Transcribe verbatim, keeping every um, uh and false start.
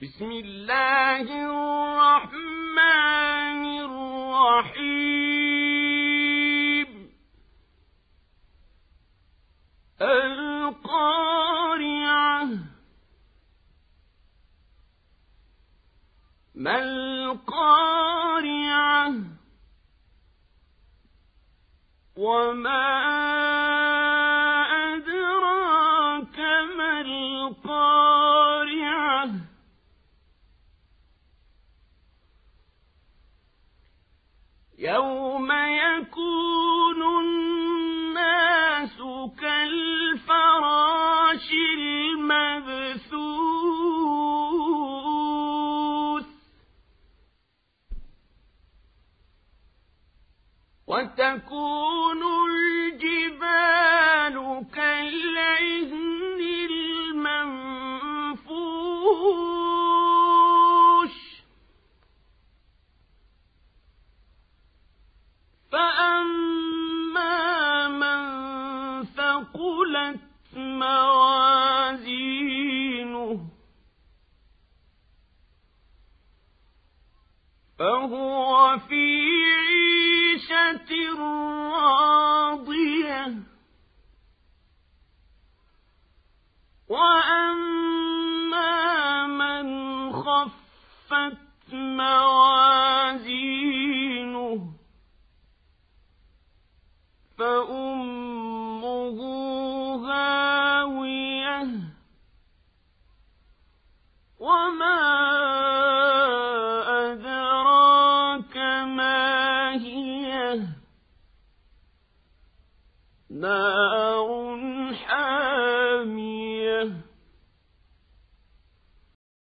بسم الله الرحمن الرحيم القارعة ما القارعة وما أدراك ما القارعة يوم يكون الناس كالفراش المبثوث وتكون الجبال كالعهن المنفوش فأما من ثقلت موازينه فهو في عيشة راضية وأما